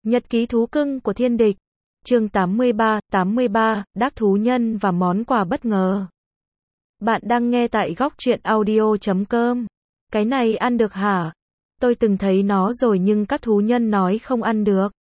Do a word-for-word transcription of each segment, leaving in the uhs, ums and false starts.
Nhật ký thú cưng của thiên địch. Chương tám mươi ba, tám mươi ba, đắc thú nhân và món quà bất ngờ. Bạn đang nghe tại góc truyện audio chấm com. Cái này ăn được hả? Tôi từng thấy nó rồi nhưng các thú nhân nói không ăn được.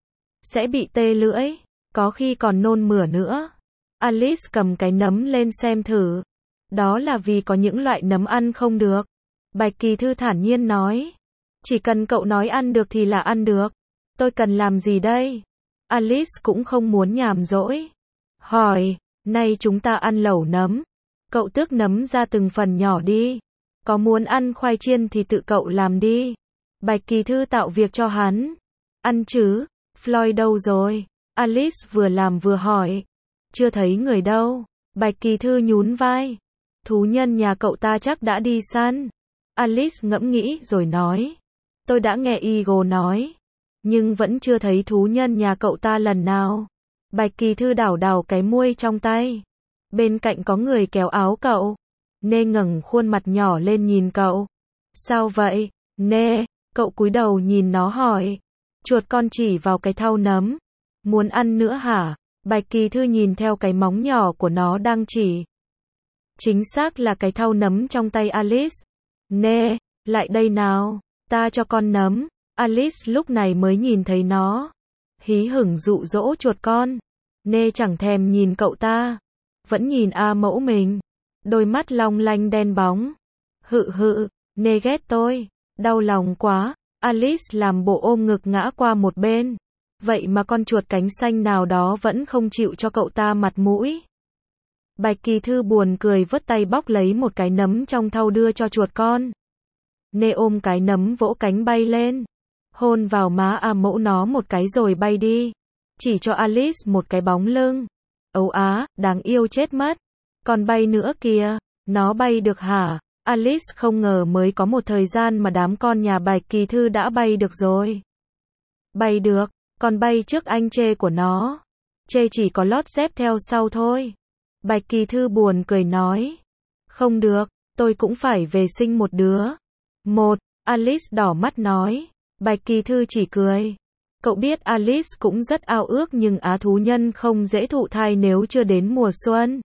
Sẽ bị tê lưỡi, có khi còn nôn mửa nữa. Alice cầm cái nấm lên xem thử. Đó là vì có những loại nấm ăn không được. Bạch Kỳ Thư thản nhiên nói. Chỉ cần cậu nói ăn được thì là ăn được. Tôi cần làm gì đây? Alice cũng không muốn nhàm dỗi. Hỏi, nay chúng ta ăn lẩu nấm. Cậu tước nấm ra từng phần nhỏ đi. Có muốn ăn khoai chiên thì tự cậu làm đi. Bạch Kỳ Thư tạo việc cho hắn. Ăn chứ, Floyd đâu rồi? Alice vừa làm vừa hỏi. Chưa thấy người đâu. Bạch Kỳ Thư nhún vai. Thú nhân nhà cậu ta chắc đã đi săn. Alice ngẫm nghĩ rồi nói. Tôi đã nghe Eagle nói. Nhưng vẫn chưa thấy thú nhân nhà cậu ta lần nào. Bạch Kỳ Thư đảo đảo cái muôi trong tay. Bên cạnh có người kéo áo cậu. Nê ngẩng khuôn mặt nhỏ lên nhìn cậu. Sao vậy, Nê? Cậu cúi đầu nhìn nó hỏi. Chuột con chỉ vào cái thau nấm. Muốn ăn nữa hả? Bạch Kỳ Thư nhìn theo cái móng nhỏ của nó đang chỉ. Chính xác là cái thau nấm trong tay Alice. Nê, lại đây nào, ta cho con nấm. Alice lúc này mới nhìn thấy nó. Hí hửng dụ dỗ chuột con. Nê chẳng thèm nhìn cậu ta. Vẫn nhìn A mẫu mình. Đôi mắt long lanh đen bóng. Hự hự, Nê ghét tôi. Đau lòng quá. Alice làm bộ ôm ngực ngã qua một bên. Vậy mà con chuột cánh xanh nào đó vẫn không chịu cho cậu ta mặt mũi. Bạch Kỳ Thư buồn cười vứt tay bóc lấy một cái nấm trong thau đưa cho chuột con. Nê ôm cái nấm vỗ cánh bay lên. Hôn vào má A mẫu nó một cái rồi bay đi. Chỉ cho Alice một cái bóng lưng. Ấu á, đáng yêu chết mất. Còn bay nữa kìa. Nó bay được hả? Alice không ngờ mới có một thời gian mà đám con nhà Bạch Kỳ Thư đã bay được rồi. Bay được, còn bay trước anh chê của nó. Chê chỉ có lót dép theo sau thôi. Bạch Kỳ Thư buồn cười nói. Không được, tôi cũng phải về sinh một đứa. Một, Alice đỏ mắt nói. Bạch Kỳ Thư chỉ cười. Cậu biết Alice cũng rất ao ước nhưng á thú nhân không dễ thụ thai nếu chưa đến mùa xuân.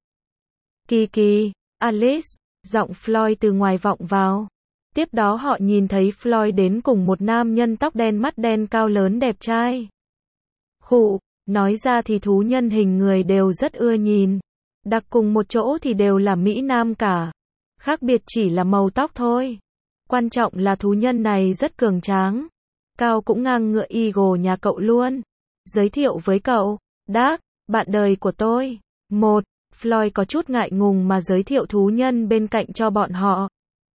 Kỳ kỳ, Alice, giọng Floyd từ ngoài vọng vào. Tiếp đó họ nhìn thấy Floyd đến cùng một nam nhân tóc đen mắt đen cao lớn đẹp trai. Khụ, nói ra thì thú nhân hình người đều rất ưa nhìn. Đặt cùng một chỗ thì đều là Mỹ Nam cả. Khác biệt chỉ là màu tóc thôi. Quan trọng là thú nhân này rất cường tráng. Cao cũng ngang ngựa Eagle nhà cậu luôn. Giới thiệu với cậu. Dark, bạn đời của tôi. Một, Floyd có chút ngại ngùng mà giới thiệu thú nhân bên cạnh cho bọn họ.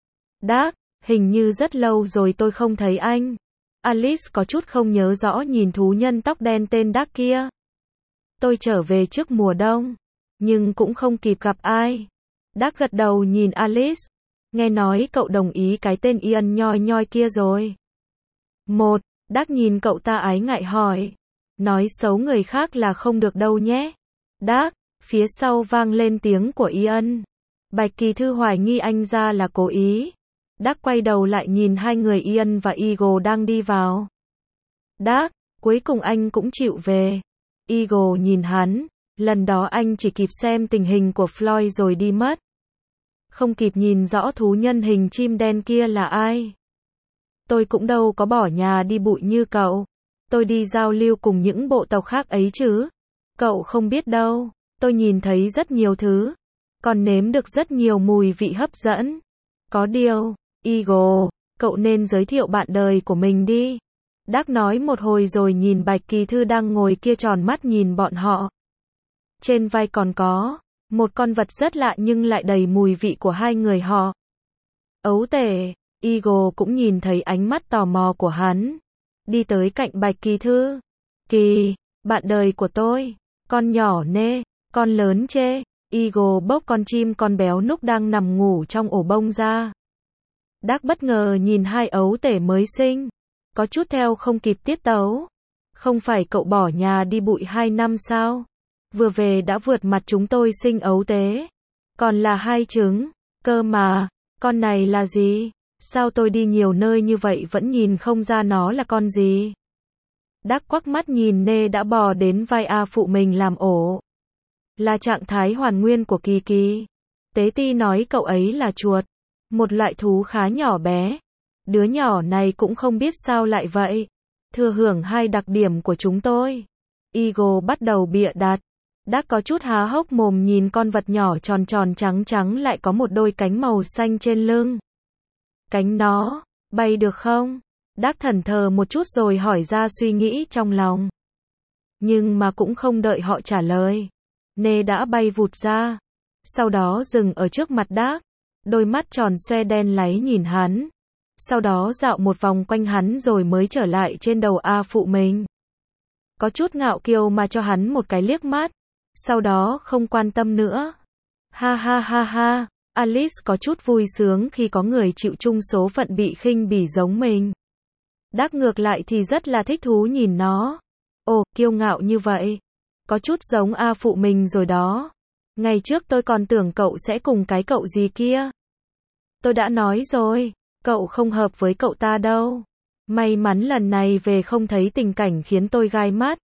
Dark, hình như rất lâu rồi tôi không thấy anh. Alice có chút không nhớ rõ nhìn thú nhân tóc đen tên Dark kia. Tôi trở về trước mùa đông. Nhưng cũng không kịp gặp ai. Dark gật đầu nhìn Alice. Nghe nói cậu đồng ý cái tên Ian nhoi nhoi kia rồi. Một, Dark nhìn cậu ta ái ngại hỏi. Nói xấu người khác là không được đâu nhé. Dark, phía sau vang lên tiếng của Ian. Bạch Kỳ Thư hoài nghi anh ra là cố ý. Dark quay đầu lại nhìn hai người Ian và Eagle đang đi vào. Dark, cuối cùng anh cũng chịu về. Eagle nhìn hắn. Lần đó anh chỉ kịp xem tình hình của Floyd rồi đi mất. Không kịp nhìn rõ thú nhân hình chim đen kia là ai. Tôi cũng đâu có bỏ nhà đi bụi như cậu. Tôi đi giao lưu cùng những bộ tộc khác ấy chứ. Cậu không biết đâu. Tôi nhìn thấy rất nhiều thứ. Còn nếm được rất nhiều mùi vị hấp dẫn. Có điều, Eagle, cậu nên giới thiệu bạn đời của mình đi. Dark nói một hồi rồi nhìn Bạch Kỳ Thư đang ngồi kia tròn mắt nhìn bọn họ. Trên vai còn có một con vật rất lạ nhưng lại đầy mùi vị của hai người họ. Ấu tể, Eagle cũng nhìn thấy ánh mắt tò mò của hắn. Đi tới cạnh Bạch Kỳ Thư. Kỳ, bạn đời của tôi. Con nhỏ Nê, con lớn chê. Eagle bốc con chim con béo núc đang nằm ngủ trong ổ bông ra. Dark bất ngờ nhìn hai ấu tể mới sinh. Có chút theo không kịp tiết tấu. Không phải cậu bỏ nhà đi bụi hai năm sao? Vừa về đã vượt mặt chúng tôi sinh ấu tế. Còn là hai trứng. Cơ mà, con này là gì? Sao tôi đi nhiều nơi như vậy vẫn nhìn không ra nó là con gì? Đắc quắc mắt nhìn Nê đã bò đến vai A Phụ mình làm ổ. Là trạng thái hoàn nguyên của Kỳ Kỳ. Tế Ti nói cậu ấy là chuột. Một loại thú khá nhỏ bé. Đứa nhỏ này cũng không biết sao lại vậy. Thừa hưởng hai đặc điểm của chúng tôi. Eagle bắt đầu bịa đặt. Đắc có chút há hốc mồm nhìn con vật nhỏ tròn tròn trắng trắng lại có một đôi cánh màu xanh trên lưng. Cánh nó, bay được không? Đắc thẫn thờ một chút rồi hỏi ra suy nghĩ trong lòng. Nhưng mà cũng không đợi họ trả lời. Nê đã bay vụt ra. Sau đó dừng ở trước mặt Đắc. Đôi mắt tròn xoe đen láy nhìn hắn. Sau đó dạo một vòng quanh hắn rồi mới trở lại trên đầu A Phụ mình. Có chút ngạo kiều mà cho hắn một cái liếc mắt. Sau đó không quan tâm nữa. Ha ha ha ha, Alice có chút vui sướng khi có người chịu chung số phận bị khinh bỉ giống mình. Đắc ngược lại thì rất là thích thú nhìn nó. Ồ, kiêu ngạo như vậy. Có chút giống A Phụ mình rồi đó. Ngày trước tôi còn tưởng cậu sẽ cùng cái cậu gì kia. Tôi đã nói rồi, cậu không hợp với cậu ta đâu. May mắn lần này về không thấy tình cảnh khiến tôi gai mắt.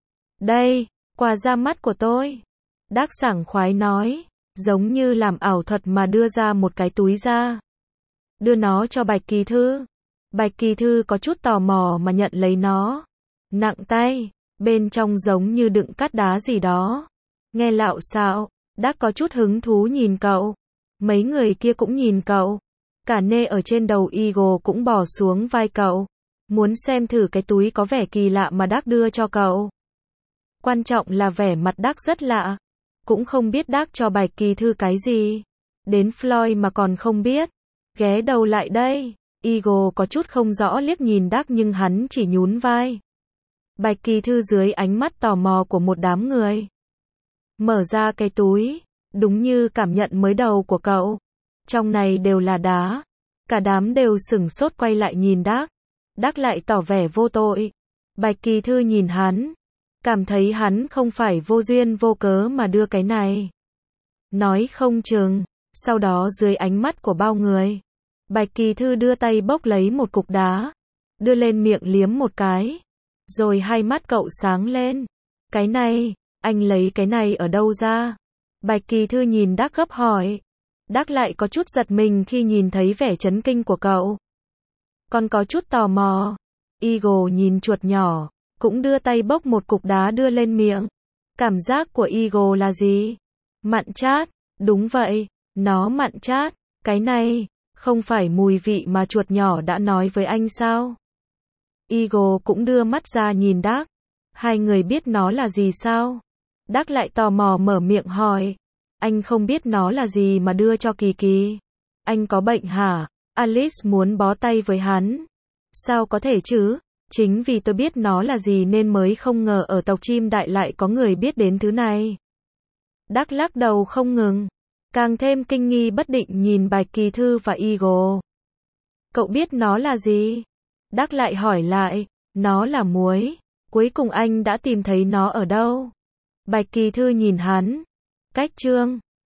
Đây, quà ra mắt của tôi. Đắc sảng khoái nói, giống như làm ảo thuật mà đưa ra một cái túi ra. Đưa nó cho Bạch Kỳ Thư. Bạch Kỳ Thư có chút tò mò mà nhận lấy nó. Nặng tay, bên trong giống như đựng cát đá gì đó. Nghe lạo xạo, Đắc có chút hứng thú nhìn cậu. Mấy người kia cũng nhìn cậu. Cả Nê ở trên đầu Eagle cũng bò xuống vai cậu. Muốn xem thử cái túi có vẻ kỳ lạ mà Đắc đưa cho cậu. Quan trọng là vẻ mặt Đắc rất lạ. Cũng không biết Đắc cho Bạch Kỳ Thư cái gì. Đến Floyd mà còn không biết. Ghé đầu lại đây. Eagle có chút không rõ liếc nhìn Đắc nhưng hắn chỉ nhún vai. Bạch Kỳ Thư dưới ánh mắt tò mò của một đám người. Mở ra cái túi. Đúng như cảm nhận mới đầu của cậu. Trong này đều là đá. Cả đám đều sửng sốt quay lại nhìn Đắc. Đắc lại tỏ vẻ vô tội. Bạch Kỳ Thư nhìn hắn. Cảm thấy hắn không phải vô duyên vô cớ mà đưa cái này. Nói không chừng. Sau đó dưới ánh mắt của bao người. Bạch Kỳ Thư đưa tay bốc lấy một cục đá. Đưa lên miệng liếm một cái. Rồi hai mắt cậu sáng lên. Cái này, anh lấy cái này ở đâu ra? Bạch Kỳ Thư nhìn Đắc gấp hỏi. Đắc lại có chút giật mình khi nhìn thấy vẻ chấn kinh của cậu. Còn có chút tò mò. Eagle nhìn chuột nhỏ. Cũng đưa tay bốc một cục đá đưa lên miệng. Cảm giác của Eagle là gì? Mặn chát. Đúng vậy. Nó mặn chát. Cái này, không phải mùi vị mà chuột nhỏ đã nói với anh sao? Eagle cũng đưa mắt ra nhìn Đắc. Hai người biết nó là gì sao? Đắc lại tò mò mở miệng hỏi. Anh không biết nó là gì mà đưa cho Kỳ Kỳ. Anh có bệnh hả? Alice muốn bó tay với hắn. Sao có thể chứ? Chính vì tôi biết nó là gì nên mới không ngờ ở tộc chim đại lại có người biết đến thứ này. Đắc lắc đầu không ngừng. Càng thêm kinh nghi bất định nhìn Bạch Kỳ Thư và Eagle. Cậu biết nó là gì? Đắc lại hỏi lại. Nó là muối. Cuối cùng anh đã tìm thấy nó ở đâu? Bạch Kỳ Thư nhìn hắn. Cách chương.